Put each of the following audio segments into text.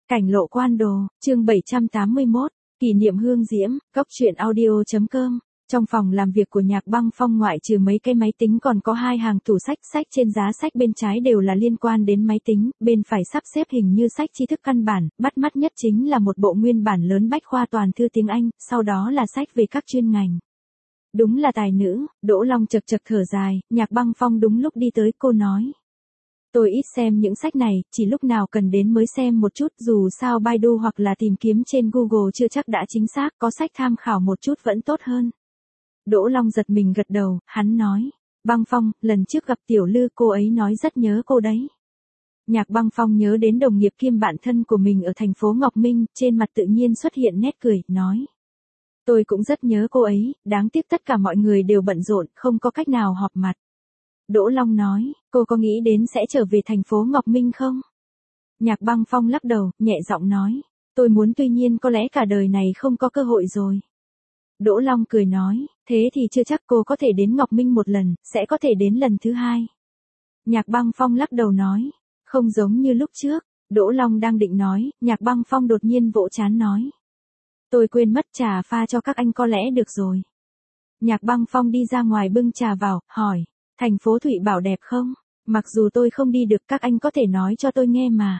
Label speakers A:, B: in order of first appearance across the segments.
A: Cảnh lộ quan đồ, chương 781, kỷ niệm hương diễm, góc truyện audio.com. Trong phòng làm việc của Nhạc Băng Phong ngoại trừ mấy cái máy tính còn có hai hàng tủ sách, sách trên giá sách bên trái đều là liên quan đến máy tính, bên phải sắp xếp hình như sách tri thức căn bản, bắt mắt nhất chính là một bộ nguyên bản lớn bách khoa toàn thư tiếng Anh, sau đó là sách về các chuyên ngành. Đúng là tài nữ, Đỗ Long chật chật thở dài, Nhạc Băng Phong đúng lúc đi tới, cô nói. Tôi ít xem những sách này, chỉ lúc nào cần đến mới xem một chút, dù sao Baidu hoặc là tìm kiếm trên Google chưa chắc đã chính xác, có sách tham khảo một chút vẫn tốt hơn. Đỗ Long giật mình gật đầu, hắn nói, Băng Phong, lần trước gặp Tiểu Lư cô ấy nói rất nhớ cô đấy. Nhạc Băng Phong nhớ đến đồng nghiệp kiêm bạn thân của mình ở thành phố Ngọc Minh, trên mặt tự nhiên xuất hiện nét cười, nói. Tôi cũng rất nhớ cô ấy, đáng tiếc tất cả mọi người đều bận rộn, không có cách nào họp mặt. Đỗ Long nói, cô có nghĩ đến sẽ trở về thành phố Ngọc Minh không? Nhạc Băng Phong lắc đầu, nhẹ giọng nói, tôi muốn tuy nhiên có lẽ cả đời này không có cơ hội rồi. Đỗ Long cười nói, thế thì chưa chắc cô có thể đến Ngọc Minh một lần, sẽ có thể đến lần thứ hai. Nhạc Băng Phong lắc đầu nói, không giống như lúc trước. Đỗ Long đang định nói, Nhạc Băng Phong đột nhiên vỗ trán nói. Tôi quên mất trà pha cho các anh có lẽ được rồi. Nhạc Băng Phong đi ra ngoài bưng trà vào, hỏi. Thành phố Thụy Bảo đẹp không? Mặc dù tôi không đi được các anh có thể nói cho tôi nghe mà.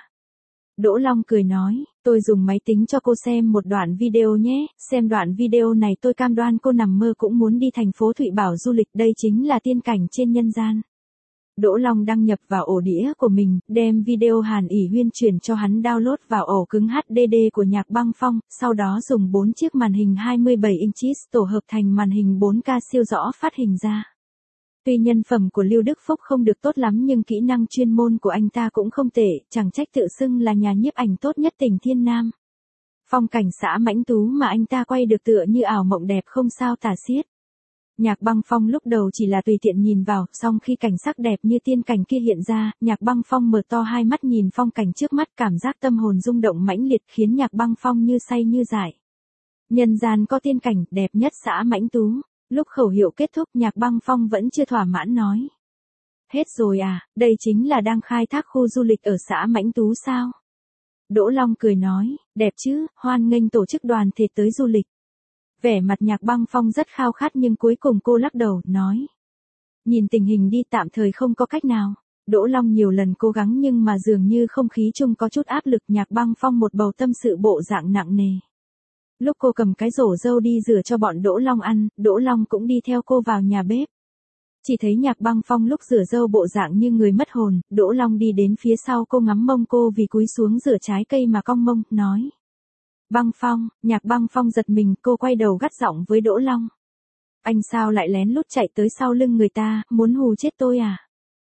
A: Đỗ Long cười nói, tôi dùng máy tính cho cô xem một đoạn video nhé, xem đoạn video này tôi cam đoan cô nằm mơ cũng muốn đi thành phố Thụy Bảo du lịch, đây chính là tiên cảnh trên nhân gian. Đỗ Long đăng nhập vào ổ đĩa của mình, đem video Hàn ỉ Huyên chuyển cho hắn download vào ổ cứng HDD của Nhạc Băng Phong, sau đó dùng 4 chiếc màn hình 27 inches tổ hợp thành màn hình 4K siêu rõ phát hình ra. Tuy nhân phẩm của Lưu Đức Phúc không được tốt lắm nhưng kỹ năng chuyên môn của anh ta cũng không tệ, chẳng trách tự xưng là nhà nhiếp ảnh tốt nhất tỉnh Thiên Nam. Phong cảnh xã Mãnh Tú mà anh ta quay được tựa như ảo mộng đẹp không sao tả xiết. Nhạc Băng Phong lúc đầu chỉ là tùy tiện nhìn vào, song khi cảnh sắc đẹp như tiên cảnh kia hiện ra, Nhạc Băng Phong mở to hai mắt nhìn phong cảnh trước mắt, cảm giác tâm hồn rung động mãnh liệt khiến Nhạc Băng Phong như say như dại. Nhân gian có tiên cảnh đẹp nhất xã Mãnh Tú. Lúc khẩu hiệu kết thúc Nhạc Băng Phong vẫn chưa thỏa mãn nói. Hết rồi à, đây chính là đang khai thác khu du lịch ở xã Mãnh Tú sao? Đỗ Long cười nói, đẹp chứ, hoan nghênh tổ chức đoàn thể tới du lịch. Vẻ mặt Nhạc Băng Phong rất khao khát nhưng cuối cùng cô lắc đầu, nói. Nhìn tình hình đi tạm thời không có cách nào. Đỗ Long nhiều lần cố gắng nhưng mà dường như không khí chung có chút áp lực. Nhạc Băng Phong một bầu tâm sự bộ dạng nặng nề. Lúc cô cầm cái rổ râu đi rửa cho bọn Đỗ Long ăn, Đỗ Long cũng đi theo cô vào nhà bếp. Chỉ thấy Nhạc Băng Phong lúc rửa râu bộ dạng như người mất hồn, Đỗ Long đi đến phía sau cô ngắm mông cô vì cúi xuống rửa trái cây mà cong mông, nói. Băng Phong, Nhạc Băng Phong giật mình, cô quay đầu gắt giọng với Đỗ Long. Anh sao lại lén lút chạy tới sau lưng người ta, muốn hù chết tôi à?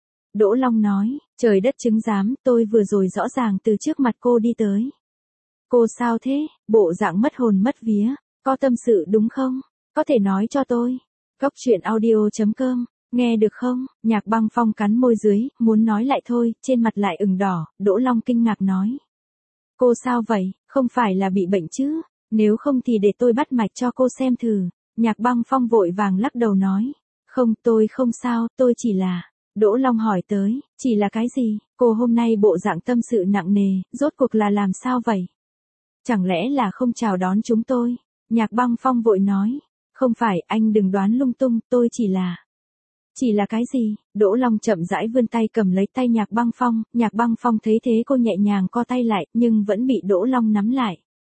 A: Đỗ Long nói, trời đất chứng giám, tôi vừa rồi rõ ràng từ trước mặt cô đi tới. Cô sao thế, bộ dạng mất hồn mất vía, có tâm sự đúng không? Có thể nói cho tôi. Góc truyện audio.com, nghe được không? Nhạc Băng Phong cắn môi dưới, muốn nói lại thôi, trên mặt lại ửng đỏ, Đỗ Long kinh ngạc nói. Cô sao vậy, không phải là bị bệnh chứ? Nếu không thì để tôi bắt mạch cho cô xem thử. Nhạc Băng Phong vội vàng lắc đầu nói. Không, tôi không sao, tôi chỉ là... Đỗ Long hỏi tới, chỉ là cái gì? Cô hôm nay bộ dạng tâm sự nặng nề, rốt cuộc là làm sao vậy? Chẳng lẽ là không chào đón chúng tôi? Nhạc Băng Phong vội nói. Không phải, anh đừng đoán lung tung, tôi chỉ là... Chỉ là cái gì? Đỗ Long chậm rãi vươn tay cầm lấy tay Nhạc Băng Phong thấy thế cô nhẹ nhàng co tay lại, nhưng vẫn bị Đỗ Long nắm lại.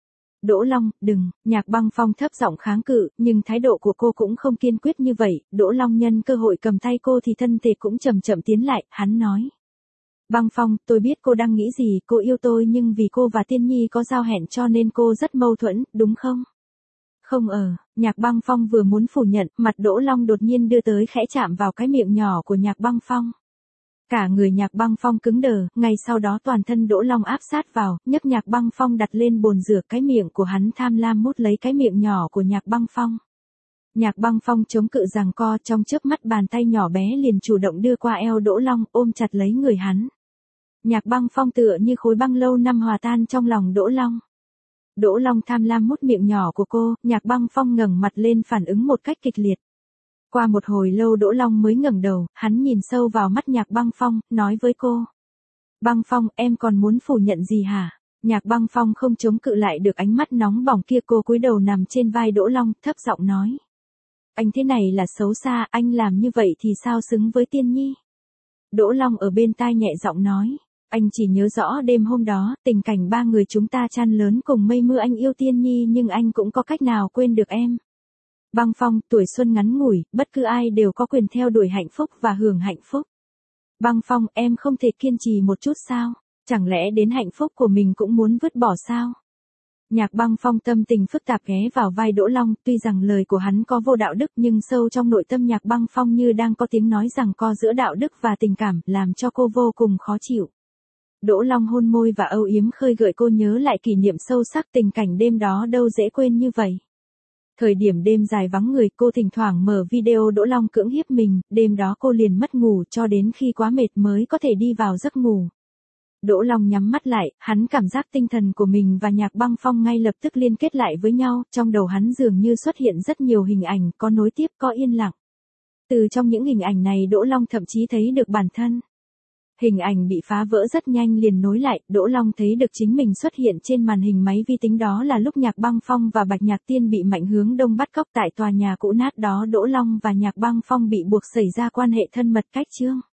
A: Đỗ Long, đừng, Nhạc Băng Phong thấp giọng kháng cự, nhưng thái độ của cô cũng không kiên quyết như vậy, Đỗ Long nhân cơ hội cầm tay cô thì thân thể cũng chậm chậm tiến lại, hắn nói. Băng Phong, tôi biết cô đang nghĩ gì, cô yêu tôi nhưng vì cô và Tiên Nhi có giao hẹn cho nên cô rất mâu thuẫn, đúng không? Không Nhạc Băng Phong vừa muốn phủ nhận, mặt Đỗ Long đột nhiên đưa tới khẽ chạm vào cái miệng nhỏ của Nhạc Băng Phong. Cả người Nhạc Băng Phong cứng đờ, ngay sau đó toàn thân Đỗ Long áp sát vào, nhấc Nhạc Băng Phong đặt lên bồn rửa, cái miệng của hắn tham lam mút lấy cái miệng nhỏ của Nhạc Băng Phong. Nhạc Băng Phong chống cự giằng co, trong chớp mắt bàn tay nhỏ bé liền chủ động đưa qua eo Đỗ Long, ôm chặt lấy người hắn. Nhạc Băng Phong tựa như khối băng lâu năm hòa tan trong lòng Đỗ Long. Đỗ Long tham lam mút miệng nhỏ của cô, Nhạc Băng Phong ngẩng mặt lên phản ứng một cách kịch liệt. Qua một hồi lâu Đỗ Long mới ngẩng đầu, hắn nhìn sâu vào mắt Nhạc Băng Phong, nói với cô. Băng Phong, em còn muốn phủ nhận gì hả? Nhạc Băng Phong không chống cự lại được ánh mắt nóng bỏng kia, cô cúi đầu nằm trên vai Đỗ Long, thấp giọng nói. Anh thế này là xấu xa, anh làm như vậy thì sao xứng với Tiên Nhi? Đỗ Long ở bên tai nhẹ giọng nói. Anh chỉ nhớ rõ đêm hôm đó, tình cảnh ba người chúng ta chan lớn cùng mây mưa, anh yêu Tiên Nhi nhưng anh cũng có cách nào quên được em. Băng Phong, tuổi xuân ngắn ngủi, bất cứ ai đều có quyền theo đuổi hạnh phúc và hưởng hạnh phúc. Băng Phong, em không thể kiên trì một chút sao? Chẳng lẽ đến hạnh phúc của mình cũng muốn vứt bỏ sao? Nhạc Băng Phong tâm tình phức tạp ghé vào vai Đỗ Long, tuy rằng lời của hắn có vô đạo đức nhưng sâu trong nội tâm Nhạc Băng Phong như đang có tiếng nói rằng co giữa đạo đức và tình cảm, làm cho cô vô cùng khó chịu. Đỗ Long hôn môi và âu yếm khơi gợi cô nhớ lại kỷ niệm sâu sắc, tình cảnh đêm đó đâu dễ quên như vậy. Thời điểm đêm dài vắng người, cô thỉnh thoảng mở video Đỗ Long cưỡng hiếp mình, đêm đó cô liền mất ngủ cho đến khi quá mệt mới có thể đi vào giấc ngủ. Đỗ Long nhắm mắt lại, hắn cảm giác tinh thần của mình và Nhạc Băng Phong ngay lập tức liên kết lại với nhau, trong đầu hắn dường như xuất hiện rất nhiều hình ảnh, có nối tiếp, có yên lặng. Từ trong những hình ảnh này Đỗ Long thậm chí thấy được bản thân. Hình ảnh bị phá vỡ rất nhanh liền nối lại, Đỗ Long thấy được chính mình xuất hiện trên màn hình máy vi tính, đó là lúc Nhạc Băng Phong và Bạch Nhạc Tiên bị Mạnh Hướng Đông bắt cóc tại tòa nhà cũ nát đó. Đỗ Long và Nhạc Băng Phong bị buộc xảy ra quan hệ thân mật cách chương.